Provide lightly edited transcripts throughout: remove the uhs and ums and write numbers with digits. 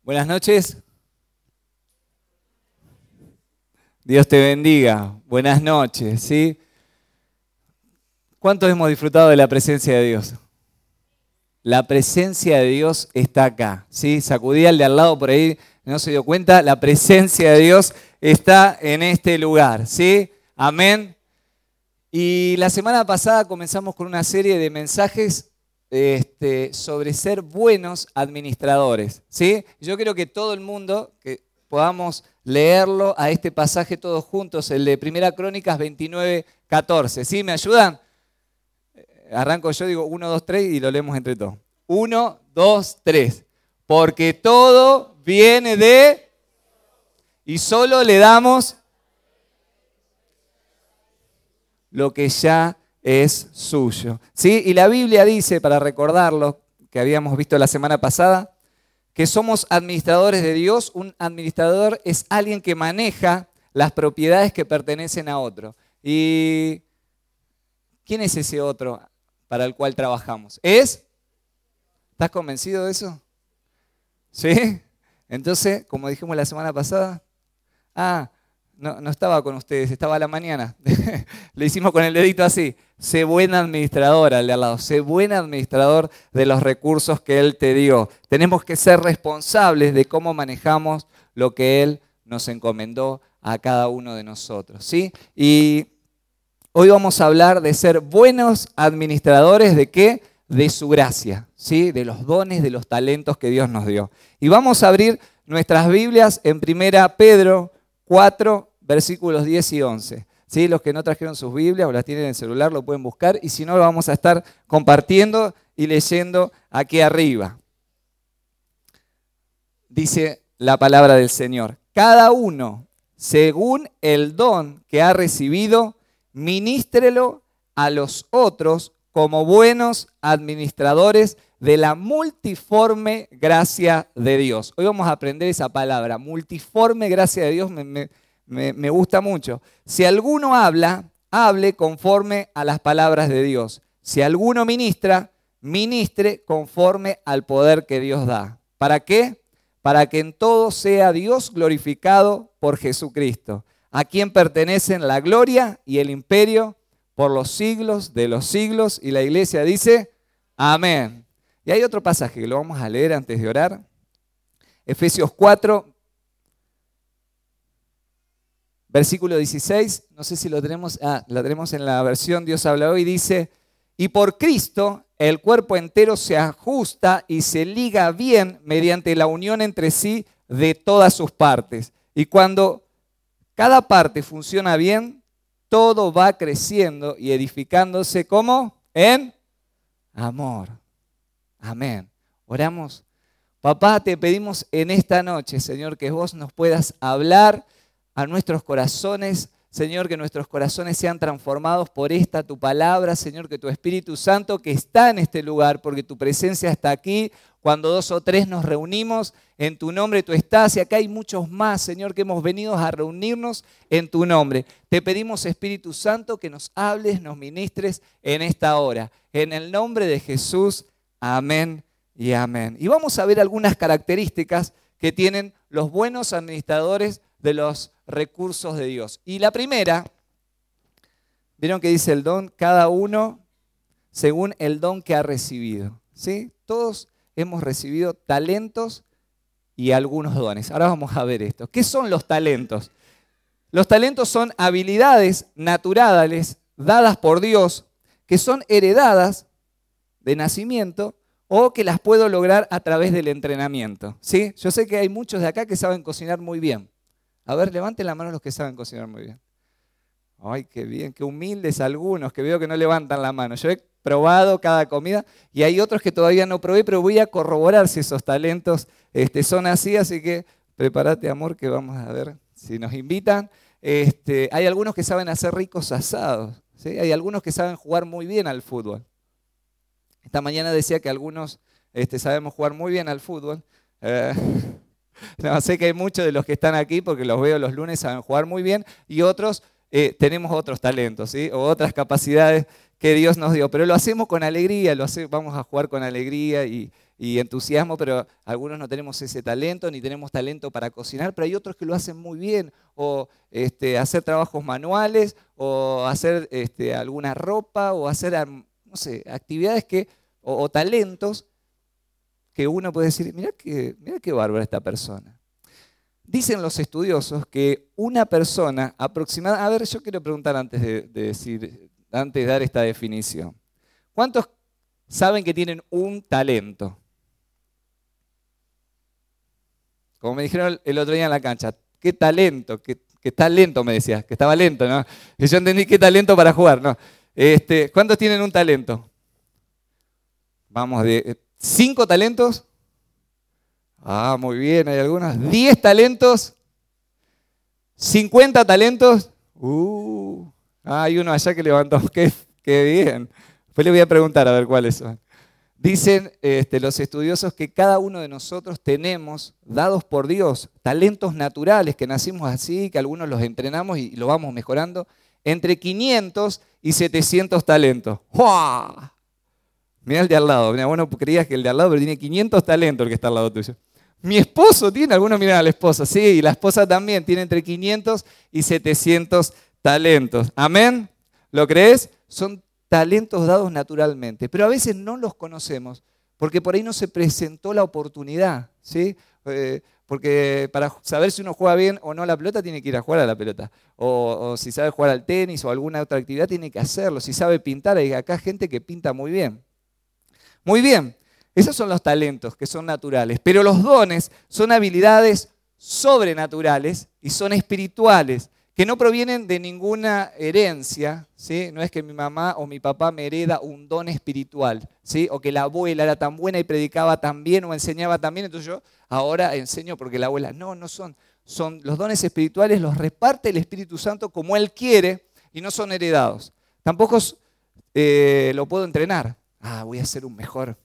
Buenas noches. Dios te bendiga. Buenas noches, ¿sí? ¿Cuántos hemos disfrutado de la presencia de Dios? La presencia de Dios está acá, ¿sí? Sacudí al de al lado por ahí, no se dio cuenta. La presencia de Dios está en este lugar, ¿sí? Amén. Y la semana pasada comenzamos con una serie de mensajes sobre ser buenos administradores, ¿sí? Yo quiero que todo el mundo, que podamos leerlo a este pasaje todos juntos, el de Primera Crónicas 29:14, ¿sí? ¿Me ayudan? Arranco yo, digo 1, 2, 3 y lo leemos entre todos. 1, 2, 3. Porque todo viene de y solo le damos lo que ya es suyo. ¿Sí? Y la Biblia dice, para recordarlo, que habíamos visto la semana pasada, que somos administradores de Dios. Un administrador es alguien que maneja las propiedades que pertenecen a otro. ¿Y quién es ese otro para el cual trabajamos? ¿Estás convencido de eso? ¿Sí? Entonces, como dijimos la semana pasada, no estaba con ustedes, estaba a la mañana. Le hicimos con el dedito así. Sé buen administrador al de al lado. Sé buen administrador de los recursos que Él te dio. Tenemos que ser responsables de cómo manejamos lo que Él nos encomendó a cada uno de nosotros, ¿sí? Y hoy vamos a hablar de ser buenos administradores ¿de qué? De su gracia, ¿sí? De los dones, de los talentos que Dios nos dio. Y vamos a abrir nuestras Biblias en 1 Pedro 4, versículos 10 y 11. ¿Sí? Los que no trajeron sus Biblias o las tienen en el celular lo pueden buscar y si no lo vamos a estar compartiendo y leyendo aquí arriba. Dice la palabra del Señor. Cada uno, según el don que ha recibido, ministrelo a los otros como buenos administradores de la multiforme gracia de Dios. Hoy vamos a aprender esa palabra, multiforme gracia de Dios, me gusta mucho. Si alguno habla, hable conforme a las palabras de Dios. Si alguno ministra, ministre conforme al poder que Dios da. ¿Para qué? Para que en todo sea Dios glorificado por Jesucristo, a quien pertenecen la gloria y el imperio por los siglos de los siglos. Y la iglesia dice, amén. Y hay otro pasaje que lo vamos a leer antes de orar. Efesios 4, versículo 16. No sé si lo tenemos. Lo tenemos en la versión Dios habla hoy. Dice, y por Cristo el cuerpo entero se ajusta y se liga bien mediante la unión entre sí de todas sus partes. Y cuando cada parte funciona bien, todo va creciendo y edificándose como en amor. Amén. Oramos. Papá, te pedimos en esta noche, Señor, que vos nos puedas hablar a nuestros corazones. Señor, que nuestros corazones sean transformados por esta tu palabra. Señor, que tu Espíritu Santo que está en este lugar, porque tu presencia está aquí. Cuando 2 o 3 nos reunimos, en tu nombre tú estás. Y acá hay muchos más, Señor, que hemos venido a reunirnos en tu nombre. Te pedimos, Espíritu Santo, que nos hables, nos ministres en esta hora. En el nombre de Jesús, amén y amén. Y vamos a ver algunas características que tienen los buenos administradores de los recursos de Dios. Y la primera, ¿vieron que dice el don? Cada uno según el don que ha recibido, ¿sí? Todos hemos recibido talentos y algunos dones. Ahora vamos a ver esto. ¿Qué son los talentos? Los talentos son habilidades naturales dadas por Dios que son heredadas de nacimiento o que las puedo lograr a través del entrenamiento, ¿sí? Yo sé que hay muchos de acá que saben cocinar muy bien. A ver, levanten la mano los que saben cocinar muy bien. Ay, qué bien, qué humildes algunos, que veo que no levantan la mano. Yo he probado cada comida y hay otros que todavía no probé, pero voy a corroborar si esos talentos son así que prepárate, amor, que vamos a ver si nos invitan. Hay algunos que saben hacer ricos asados, ¿sí? Hay algunos que saben jugar muy bien al fútbol. Esta mañana decía que algunos sabemos jugar muy bien al fútbol. No, sé que hay muchos de los que están aquí, porque los veo los lunes, saben jugar muy bien, y otros tenemos otros talentos, ¿sí? O otras capacidades que Dios nos dio. Pero lo hacemos con alegría, vamos a jugar con alegría y entusiasmo, pero algunos no tenemos ese talento, ni tenemos talento para cocinar, pero hay otros que lo hacen muy bien, o hacer trabajos manuales, o hacer alguna ropa, o hacer, no sé, actividades o talentos que uno puede decir, mira qué bárbara esta persona. Dicen los estudiosos que una persona aproximada, a ver, yo quiero preguntar antes de dar esta definición. ¿Cuántos saben que tienen un talento? Como me dijeron el otro día en la cancha, qué talento, que está lento, me decías, que estaba lento, ¿no? Y yo entendí qué talento para jugar, ¿no? ¿Cuántos tienen un talento? Vamos, de 5 talentos. Ah, muy bien, hay algunos. 10 talentos. 50 talentos. Hay uno allá que levantó. Qué bien. Después le voy a preguntar a ver cuáles son. Dicen los estudiosos que cada uno de nosotros tenemos, dados por Dios, talentos naturales, que nacimos así, que algunos los entrenamos y lo vamos mejorando, entre 500 y 700 talentos. ¡Wow! Mira el de al lado. Mira, vos no creías que el de al lado, pero tiene 500 talentos el que está al lado tuyo. Mi esposo tiene, algunos miran a la esposa, sí, y la esposa también tiene entre 500 y 700 talentos. ¿Amén? ¿Lo crees? Son talentos dados naturalmente, pero a veces no los conocemos porque por ahí no se presentó la oportunidad, ¿sí? Porque para saber si uno juega bien o no a la pelota tiene que ir a jugar a la pelota, o si sabe jugar al tenis o alguna otra actividad tiene que hacerlo, si sabe pintar, hay acá gente que pinta muy bien. Muy bien, esos son los talentos que son naturales, pero los dones son habilidades sobrenaturales y son espirituales, que no provienen de ninguna herencia, ¿sí? No es que mi mamá o mi papá me hereda un don espiritual, ¿sí? O que la abuela era tan buena y predicaba tan bien o enseñaba tan bien, entonces yo ahora enseño porque la abuela. No son los dones espirituales, los reparte el Espíritu Santo como Él quiere y no son heredados. Tampoco lo puedo entrenar. Voy a ser un mejor,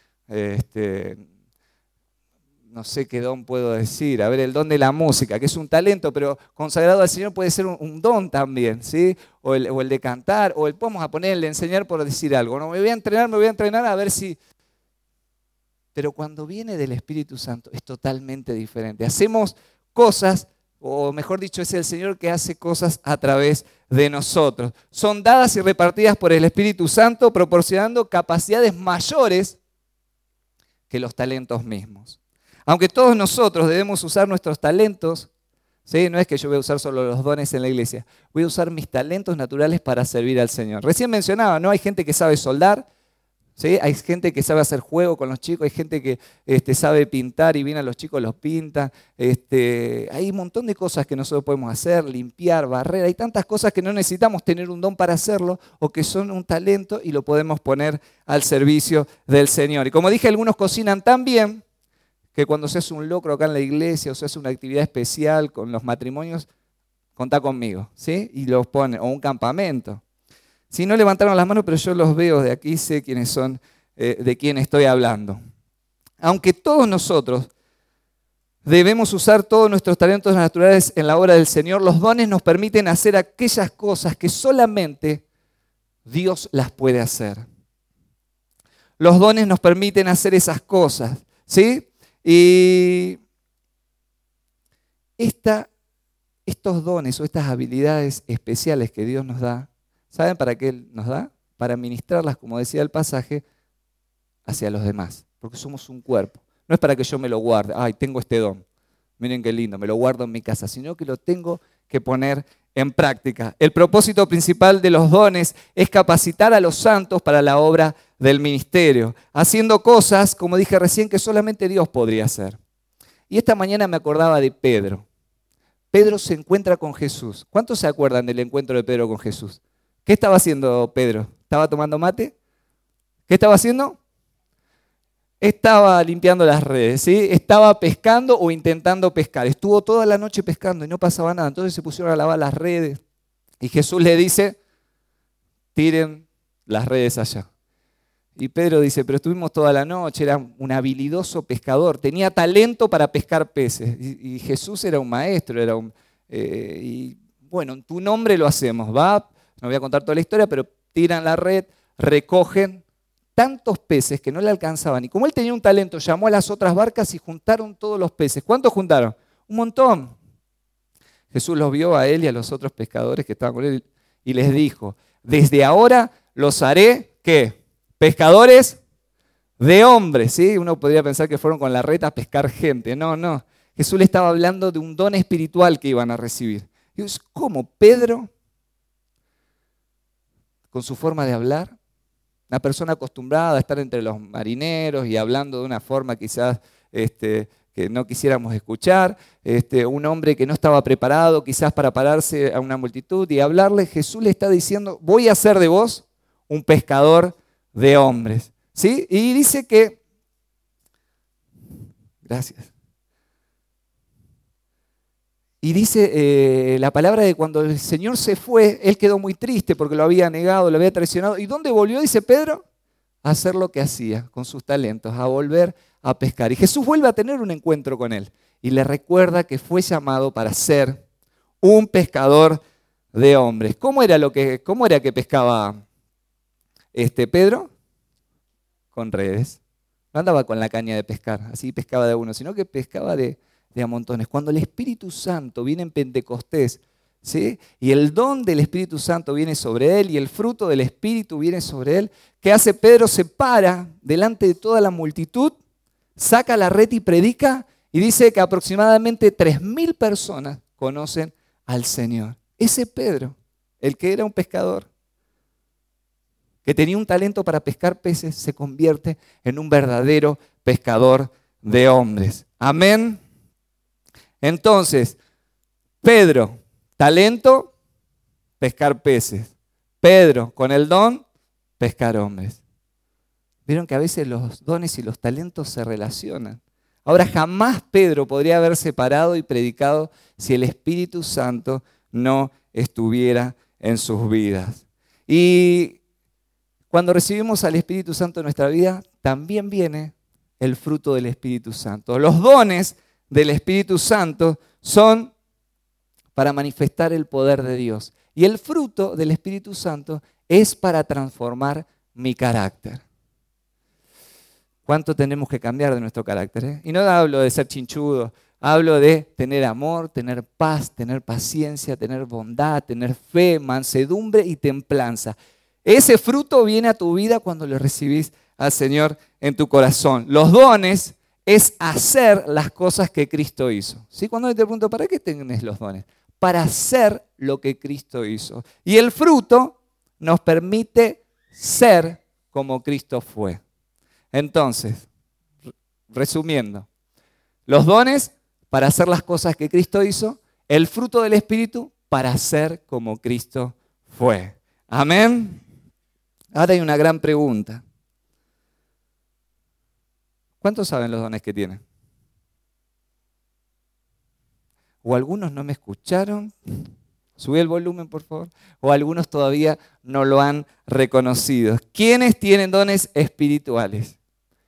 no sé qué don puedo decir. A ver, el don de la música, que es un talento, pero consagrado al Señor puede ser un don también, ¿sí? O el de cantar, o vamos a poner el de enseñar por decir algo. No, me voy a entrenar a ver si... Pero cuando viene del Espíritu Santo es totalmente diferente. Hacemos cosas, o mejor dicho, es el Señor que hace cosas a través de nosotros. Son dadas y repartidas por el Espíritu Santo, proporcionando capacidades mayores que los talentos mismos. Aunque todos nosotros debemos usar nuestros talentos, ¿sí? No es que yo voy a usar solo los dones en la iglesia, voy a usar mis talentos naturales para servir al Señor. Recién mencionaba, ¿no? Hay gente que sabe soldar, ¿sí? Hay gente que sabe hacer juego con los chicos, hay gente que sabe pintar y viene a los chicos los pinta. Hay un montón de cosas que nosotros podemos hacer, limpiar, barrer. Hay tantas cosas que no necesitamos tener un don para hacerlo o que son un talento y lo podemos poner al servicio del Señor. Y como dije, algunos cocinan tan bien que cuando se hace un locro acá en la iglesia o se hace una actividad especial con los matrimonios, contá conmigo, ¿sí? Y los ponen, o un campamento. Si no levantaron las manos, pero yo los veo de aquí, sé quiénes son, de quién estoy hablando. Aunque todos nosotros debemos usar todos nuestros talentos naturales en la obra del Señor, los dones nos permiten hacer aquellas cosas que solamente Dios las puede hacer. Los dones nos permiten hacer esas cosas, ¿sí? Y estos dones o estas habilidades especiales que Dios nos da, ¿saben para qué Él nos da? Para ministrarlas, como decía el pasaje, hacia los demás, porque somos un cuerpo. No es para que yo me lo guarde, tengo este don, miren qué lindo, me lo guardo en mi casa, sino que lo tengo que poner en práctica. El propósito principal de los dones es capacitar a los santos para la obra del ministerio, haciendo cosas, como dije recién, que solamente Dios podría hacer. Y esta mañana me acordaba de Pedro. Pedro se encuentra con Jesús. ¿Cuántos se acuerdan del encuentro de Pedro con Jesús? ¿Qué estaba haciendo Pedro? ¿Estaba tomando mate? ¿Qué estaba haciendo? Estaba limpiando las redes, ¿sí? Estaba pescando o intentando pescar. Estuvo toda la noche pescando y no pasaba nada. Entonces se pusieron a lavar las redes. Y Jesús le dice, tiren las redes allá. Y Pedro dice, pero estuvimos toda la noche, era un habilidoso pescador, tenía talento para pescar peces. Y Jesús era un maestro, bueno, en tu nombre lo hacemos. Va, no voy a contar toda la historia, pero tiran la red, recogen tantos peces que no le alcanzaban. Y como él tenía un talento, llamó a las otras barcas y juntaron todos los peces. ¿Cuántos juntaron? Un montón. Jesús los vio a él y a los otros pescadores que estaban con él y les dijo, desde ahora los haré, ¿qué? Pescadores de hombres, ¿sí? Uno podría pensar que fueron con la red a pescar gente. No, no. Jesús le estaba hablando de un don espiritual que iban a recibir. Y es como Pedro, con su forma de hablar, una persona acostumbrada a estar entre los marineros y hablando de una forma quizás que no quisiéramos escuchar, un hombre que no estaba preparado quizás para pararse a una multitud y hablarle, Jesús le está diciendo, voy a hacer de vos un pescador de hombres. ¿Sí? Y dice que, gracias, y dice la palabra de cuando el Señor se fue, él quedó muy triste porque lo había negado, lo había traicionado. ¿Y dónde volvió? Dice Pedro, a hacer lo que hacía con sus talentos, a volver a pescar. Y Jesús vuelve a tener un encuentro con él y le recuerda que fue llamado para ser un pescador de hombres. ¿Cómo era que pescaba Pedro? Con redes. No andaba con la caña de pescar, así pescaba de uno, sino que pescaba de a montones. Cuando el Espíritu Santo viene en Pentecostés, ¿sí? Y el don del Espíritu Santo viene sobre él y el fruto del Espíritu viene sobre él, ¿qué hace Pedro? Se para delante de toda la multitud, saca la red y predica y dice que aproximadamente 3.000 personas conocen al Señor. Ese Pedro, el que era un pescador, que tenía un talento para pescar peces, se convierte en un verdadero pescador de hombres. Amén. Entonces, Pedro, talento, pescar peces. Pedro, con el don, pescar hombres. Vieron que a veces los dones y los talentos se relacionan. Ahora, jamás Pedro podría haber separado y predicado si el Espíritu Santo no estuviera en sus vidas. Y cuando recibimos al Espíritu Santo en nuestra vida, también viene el fruto del Espíritu Santo. Los dones del Espíritu Santo son para manifestar el poder de Dios. Y el fruto del Espíritu Santo es para transformar mi carácter. ¿Cuánto tenemos que cambiar de nuestro carácter? Y no hablo de ser chinchudo, hablo de tener amor, tener paz, tener paciencia, tener bondad, tener fe, mansedumbre y templanza. Ese fruto viene a tu vida cuando le recibís al Señor en tu corazón. Los dones es hacer las cosas que Cristo hizo. ¿Sí? Cuando te pregunto, ¿para qué tenés los dones? Para hacer lo que Cristo hizo. Y el fruto nos permite ser como Cristo fue. Entonces, resumiendo, los dones para hacer las cosas que Cristo hizo, el fruto del Espíritu para ser como Cristo fue. Amén. Ahora hay una gran pregunta. ¿Cuántos saben los dones que tienen? O algunos no me escucharon. Subí el volumen, por favor. O algunos todavía no lo han reconocido. ¿Quiénes tienen dones espirituales?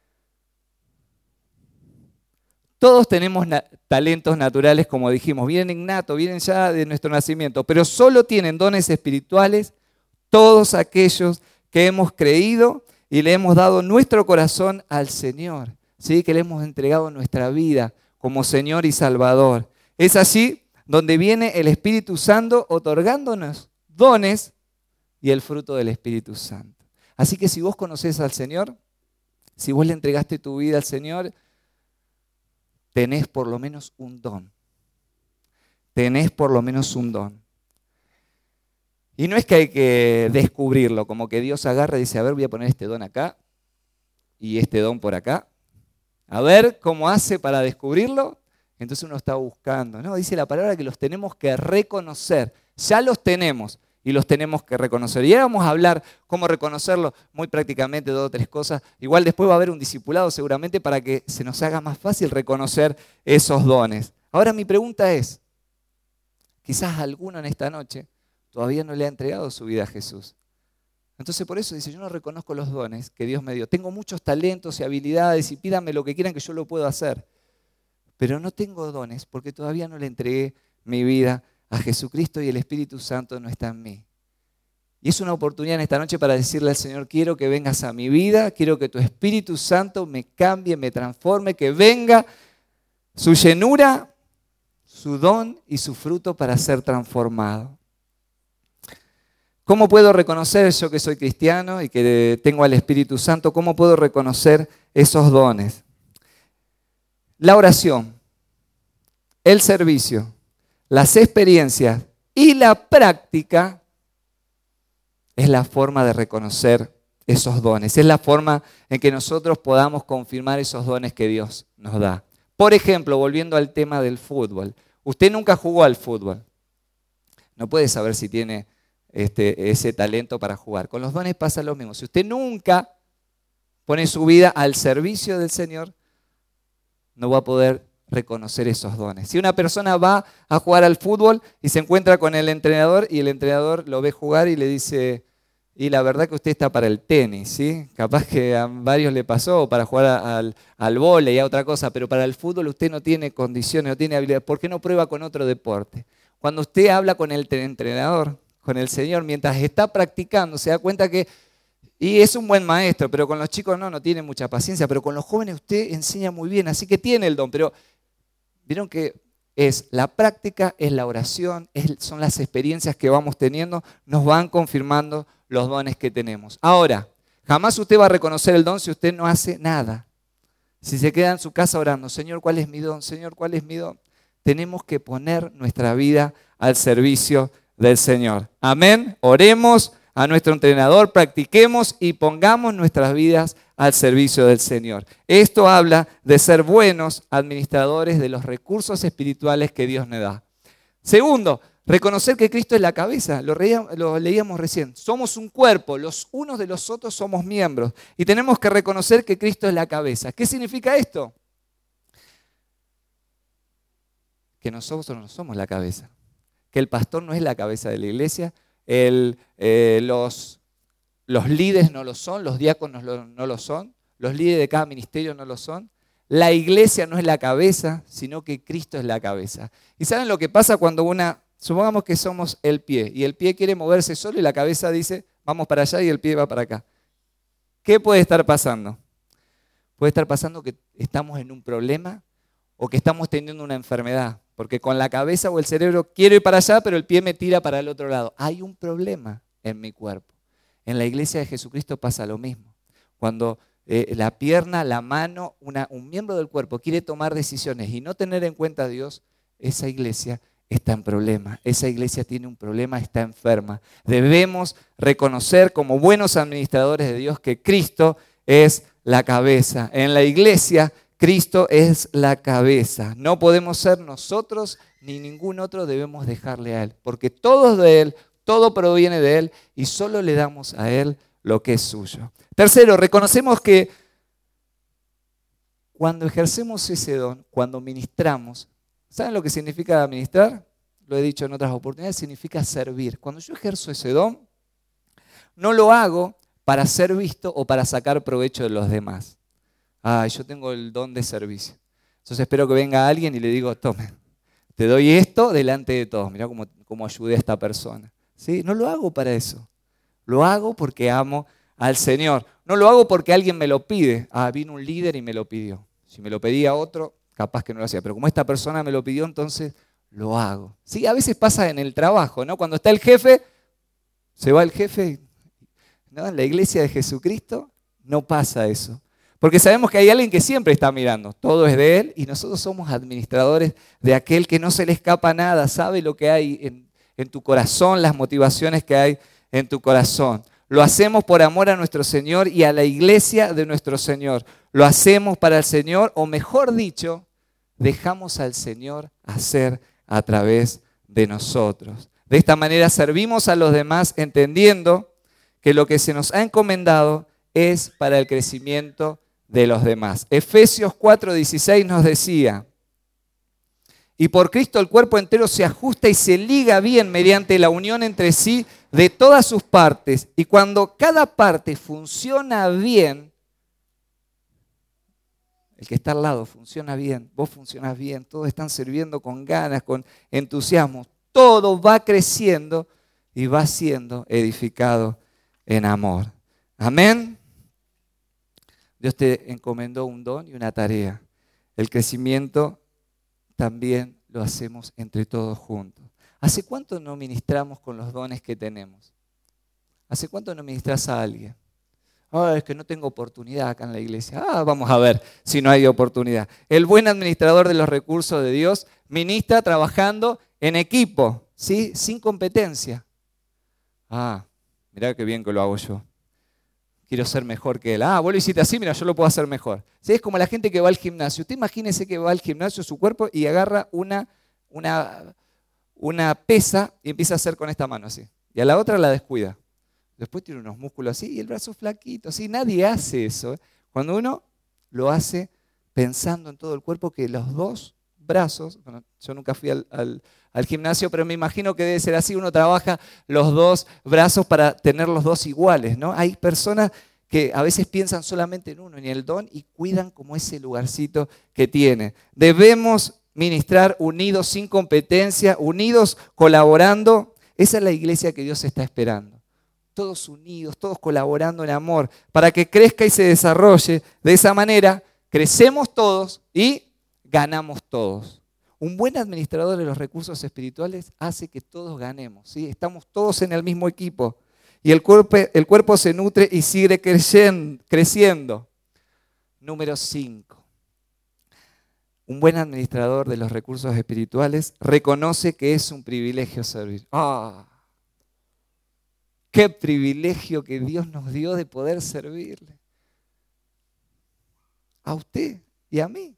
Todos tenemos talentos naturales, como dijimos, vienen innatos, vienen ya de nuestro nacimiento, pero solo tienen dones espirituales todos aquellos que hemos creído y le hemos dado nuestro corazón al Señor, ¿sí? Que le hemos entregado nuestra vida como Señor y Salvador. Es así donde viene el Espíritu Santo otorgándonos dones y el fruto del Espíritu Santo. Así que si vos conocés al Señor, si vos le entregaste tu vida al Señor, tenés por lo menos un don. Tenés por lo menos un don. Y no es que hay que descubrirlo, como que Dios agarra y dice, a ver, voy a poner este don acá y este don por acá. A ver cómo hace para descubrirlo. Entonces uno está buscando. No, dice la palabra que los tenemos que reconocer. Ya los tenemos y los tenemos que reconocer. Y ahora vamos a hablar cómo reconocerlo muy prácticamente, 2 o 3 cosas. Igual después va a haber un discipulado seguramente para que se nos haga más fácil reconocer esos dones. Ahora mi pregunta es, quizás alguno en esta noche todavía no le ha entregado su vida a Jesús. Entonces por eso dice, yo no reconozco los dones que Dios me dio. Tengo muchos talentos y habilidades y pídanme lo que quieran que yo lo puedo hacer. Pero no tengo dones porque todavía no le entregué mi vida a Jesucristo y el Espíritu Santo no está en mí. Y es una oportunidad en esta noche para decirle al Señor, quiero que vengas a mi vida, quiero que tu Espíritu Santo me cambie, me transforme, que venga su llenura, su don y su fruto para ser transformado. ¿Cómo puedo reconocer yo que soy cristiano y que tengo al Espíritu Santo? ¿Cómo puedo reconocer esos dones? La oración, el servicio, las experiencias y la práctica es la forma de reconocer esos dones. Es la forma en que nosotros podamos confirmar esos dones que Dios nos da. Por ejemplo, volviendo al tema del fútbol. Usted nunca jugó al fútbol. No puede saber si tiene ese talento para jugar. Con los dones pasa lo mismo. Si usted nunca pone su vida al servicio del Señor, no va a poder reconocer esos dones. Si una persona va a jugar al fútbol y se encuentra con el entrenador y el entrenador lo ve jugar y le dice, y la verdad que usted está para el tenis, ¿sí? Capaz que a varios le pasó para jugar al vóley y a otra cosa, pero para el fútbol usted no tiene condiciones, no tiene habilidad. ¿Por qué no prueba con otro deporte? Cuando usted habla con el entrenador, con el Señor, mientras está practicando, se da cuenta que, y es un buen maestro, pero con los chicos no tiene mucha paciencia, pero con los jóvenes usted enseña muy bien, así que tiene el don, pero vieron que es la práctica, es la oración, son las experiencias que vamos teniendo, nos van confirmando los dones que tenemos. Ahora, jamás usted va a reconocer el don si usted no hace nada. Si se queda en su casa orando, Señor, ¿cuál es mi don? Señor, ¿cuál es mi don? Tenemos que poner nuestra vida al servicio del Señor. Amén. Oremos a nuestro entrenador, practiquemos y pongamos nuestras vidas al servicio del Señor. Esto habla de ser buenos administradores de los recursos espirituales que Dios nos da. Segundo, reconocer que Cristo es la cabeza. Lo leíamos recién. Somos un cuerpo, los unos de los otros somos miembros. Y tenemos que reconocer que Cristo es la cabeza. ¿Qué significa esto? Que nosotros no somos la cabeza. Que el pastor no es la cabeza de la iglesia. Los líderes no lo son, los diáconos no lo son, los líderes de cada ministerio no lo son. La iglesia no es la cabeza, sino que Cristo es la cabeza. ¿Y saben lo que pasa cuando supongamos que somos el pie, y el pie quiere moverse solo y la cabeza dice, vamos para allá y el pie va para acá? ¿Qué puede estar pasando? Puede estar pasando que estamos en un problema o que estamos teniendo una enfermedad, porque con la cabeza o el cerebro quiero ir para allá, pero el pie me tira para el otro lado. Hay un problema en mi cuerpo. En la iglesia de Jesucristo pasa lo mismo. Cuando la pierna, la mano, un miembro del cuerpo quiere tomar decisiones y no tener en cuenta a Dios, esa iglesia está en problema. Esa iglesia tiene un problema, está enferma. Debemos reconocer como buenos administradores de Dios que Cristo es la cabeza. En la iglesia, Cristo es la cabeza. No podemos ser nosotros ni ningún otro, debemos dejarle a Él. Porque todo es de Él, todo proviene de Él y solo le damos a Él lo que es suyo. Tercero, reconocemos que cuando ejercemos ese don, cuando ministramos, ¿saben lo que significa ministrar? Lo he dicho en otras oportunidades, significa servir. Cuando yo ejerzo ese don, no lo hago para ser visto o para sacar provecho de los demás. Yo tengo el don de servicio. Entonces espero que venga alguien y le digo, tome, te doy esto delante de todos. Mirá cómo ayudé a esta persona. ¿Sí? No lo hago para eso. Lo hago porque amo al Señor. No lo hago porque alguien me lo pide. Vino un líder y me lo pidió. Si me lo pedía otro, capaz que no lo hacía. Pero como esta persona me lo pidió, entonces lo hago. ¿Sí? A veces pasa en el trabajo, ¿no? Cuando está el jefe, se va el jefe. ¿No? En la iglesia de Jesucristo no pasa eso. Porque sabemos que hay alguien que siempre está mirando. Todo es de Él y nosotros somos administradores de aquel que no se le escapa nada. Sabe lo que hay en tu corazón, las motivaciones que hay en tu corazón. Lo hacemos por amor a nuestro Señor y a la iglesia de nuestro Señor. Lo hacemos para el Señor, o mejor dicho, dejamos al Señor hacer a través de nosotros. De esta manera servimos a los demás entendiendo que lo que se nos ha encomendado es para el crecimiento de los demás. Efesios 4:16 nos decía, y por Cristo el cuerpo entero se ajusta y se liga bien mediante la unión entre sí de todas sus partes. Y cuando cada parte funciona bien, el que está al lado funciona bien, vos funcionás bien, todos están sirviendo con ganas, con entusiasmo. todo va creciendo y va siendo edificado en amor. Amén. Dios te encomendó un don y una tarea. El crecimiento también lo hacemos entre todos juntos. ¿Hace cuánto no ministramos con los dones que tenemos? ¿Hace cuánto no ministras a alguien? Es que no tengo oportunidad acá en la iglesia. Vamos a ver si no hay oportunidad. El buen administrador de los recursos de Dios ministra trabajando en equipo, ¿sí? Sin competencia. Mirá qué bien que lo hago yo. Quiero ser mejor que él. Vos lo hiciste así, mira, yo lo puedo hacer mejor. ¿Sí? Es como la gente que va al gimnasio. Usted imagínese que va al gimnasio, su cuerpo, y agarra una pesa y empieza a hacer con esta mano así. Y a la otra la descuida. Después tiene unos músculos así y el brazo flaquito. ¿Sí? Nadie hace eso. Cuando uno lo hace pensando en todo el cuerpo, que los dos brazos, bueno, yo nunca fui al gimnasio, pero me imagino que debe ser así, uno trabaja los dos brazos para tener los dos iguales, ¿no? Hay personas que a veces piensan solamente en uno, en el don, y cuidan como ese lugarcito que tiene. Debemos ministrar unidos, sin competencia, unidos, colaborando. Esa es la iglesia que Dios está esperando. Todos unidos, todos colaborando en amor, para que crezca y se desarrolle. De esa manera, crecemos todos y ganamos todos. Un buen administrador de los recursos espirituales hace que todos ganemos, ¿sí? Estamos todos en el mismo equipo y el cuerpo se nutre y sigue creciendo. Número 5. Un buen administrador de los recursos espirituales reconoce que es un privilegio servir. ¡Qué privilegio que Dios nos dio de poder servirle! A usted y a mí,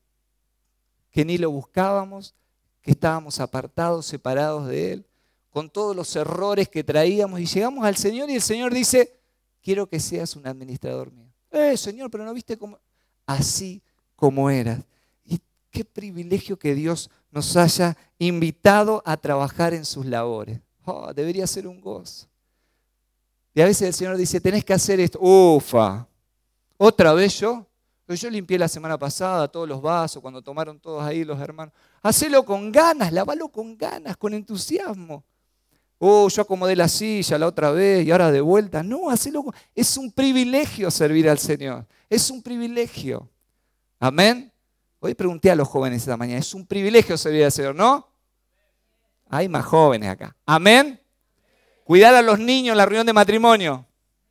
que ni lo buscábamos, que estábamos apartados, separados de Él, con todos los errores que traíamos, y llegamos al Señor y el Señor dice, quiero que seas un administrador mío. Señor, pero ¿no viste cómo? Así como eras. Y qué privilegio que Dios nos haya invitado a trabajar en sus labores. Debería ser un gozo. Y a veces el Señor dice, tenés que hacer esto. Ufa, ¿otra vez yo? Yo limpié la semana pasada todos los vasos, cuando tomaron todos ahí los hermanos. Hacelo con ganas, lavalo con ganas, con entusiasmo. Yo acomodé la silla la otra vez y ahora de vuelta. No, hacelo con... Es un privilegio servir al Señor. Es un privilegio. Amén. Hoy pregunté a los jóvenes esta mañana, es un privilegio servir al Señor, ¿no? Hay más jóvenes acá. Amén. Cuidar a los niños en la reunión de matrimonio.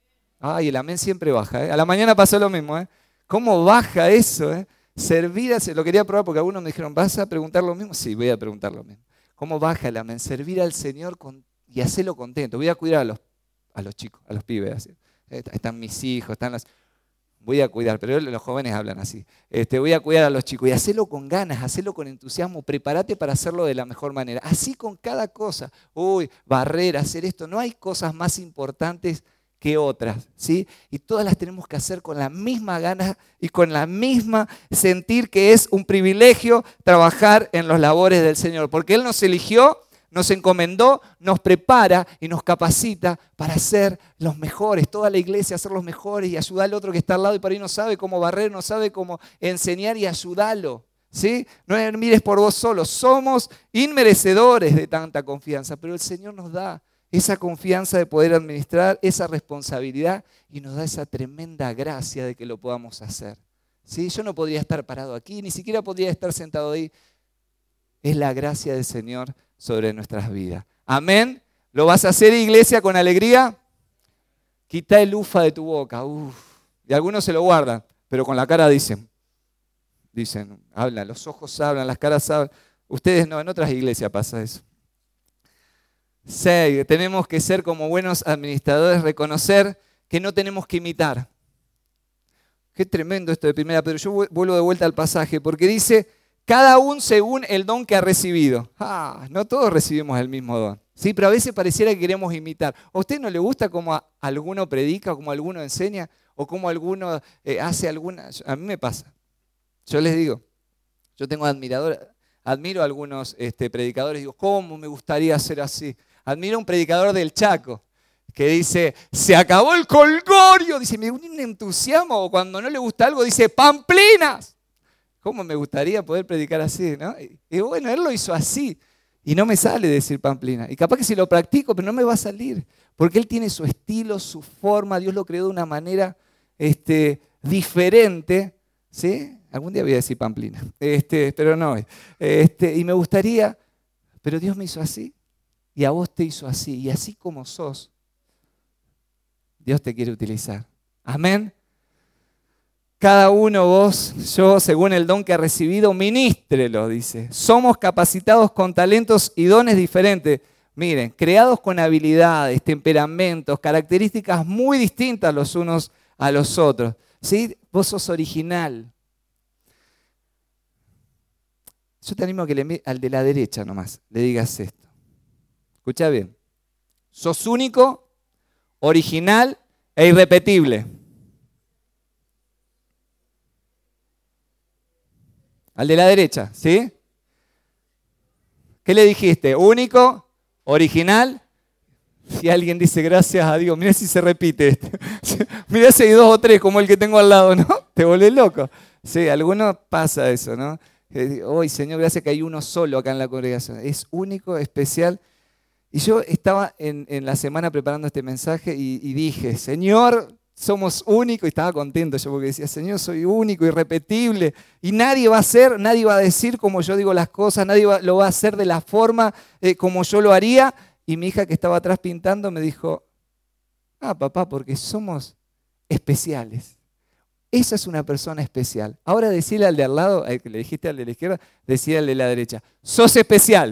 El amén siempre baja. A la mañana pasó lo mismo, ¿Cómo baja eso? Servir, lo quería probar porque algunos me dijeron, ¿vas a preguntar lo mismo? Sí, voy a preguntar lo mismo. ¿Cómo baja el amén? Servir al Señor y hacerlo contento. Voy a cuidar a los chicos, a los pibes. Así. Están mis hijos, voy a cuidar, pero los jóvenes hablan así. Voy a cuidar a los chicos y hacerlo con ganas, hacerlo con entusiasmo. Prepárate para hacerlo de la mejor manera. Así con cada cosa. Barrer, hacer esto. No hay cosas más importantes que otras, ¿sí? Y todas las tenemos que hacer con la misma gana y con la misma sentir que es un privilegio trabajar en los labores del Señor, porque Él nos eligió, nos encomendó, nos prepara y nos capacita para ser los mejores, toda la iglesia ser los mejores y ayudar al otro que está al lado y por ahí no sabe cómo barrer, no sabe cómo enseñar y ayudarlo, ¿sí? No mires por vos solo, somos inmerecedores de tanta confianza, pero el Señor nos da esa confianza de poder administrar, esa responsabilidad y nos da esa tremenda gracia de que lo podamos hacer. ¿Sí? Yo no podría estar parado aquí, ni siquiera podría estar sentado ahí. Es la gracia del Señor sobre nuestras vidas. Amén. ¿Lo vas a hacer, iglesia, con alegría? Quita el ufa de tu boca. Y algunos se lo guardan, pero con la cara dicen, hablan, los ojos hablan, las caras hablan. Ustedes no, en otras iglesias pasa eso. 6. Tenemos que ser como buenos administradores, reconocer que no tenemos que imitar. Qué tremendo esto de 1 Pedro. Yo vuelvo de vuelta al pasaje porque dice, cada uno según el don que ha recibido. No todos recibimos el mismo don. Sí, pero a veces pareciera que queremos imitar. ¿A usted no le gusta cómo alguno predica, cómo alguno enseña o cómo alguno hace alguna? A mí me pasa. Yo les digo, yo tengo admiro a algunos predicadores y digo, ¿cómo me gustaría ser así? Admiro a un predicador del Chaco que dice, se acabó el colgorio, dice, me da un entusiasmo, o cuando no le gusta algo dice, ¡pamplinas! ¿Cómo me gustaría poder predicar así, ¿no? Y bueno, él lo hizo así. Y no me sale decir Pamplina. Y capaz que si lo practico, pero no me va a salir. Porque Él tiene su estilo, su forma. Dios lo creó de una manera diferente. ¿Sí? Algún día voy a decir Pamplina. Pero no. Y me gustaría, pero Dios me hizo así. Y a vos te hizo así. Y así como sos, Dios te quiere utilizar. Amén. Cada uno, vos, yo, según el don que ha recibido, ministrelo, dice. Somos capacitados con talentos y dones diferentes. Miren, creados con habilidades, temperamentos, características muy distintas los unos a los otros. ¿Sí? Vos sos original. Yo te animo a que al de la derecha nomás le digas esto. Escucha bien. Sos único, original e irrepetible. Al de la derecha, ¿sí? ¿Qué le dijiste? Único, original. Si alguien dice gracias a Dios, mira si se repite esto. Mira si hay 2 o 3 como el que tengo al lado, ¿no? Te volvés loco. Sí, a algunos pasa eso, ¿no? Hoy, Señor, gracias que hay uno solo acá en la congregación. Es único, especial. Y yo estaba en la semana preparando este mensaje y dije, Señor, somos únicos. Y estaba contento yo porque decía, Señor, soy único, irrepetible. Y nadie va a decir como yo digo las cosas, nadie lo va a hacer de la forma como yo lo haría. Y mi hija que estaba atrás pintando me dijo, papá, porque somos especiales. Esa es una persona especial. Ahora decirle al de al lado, que le dijiste al de la izquierda, decirle al de la derecha, sos especial.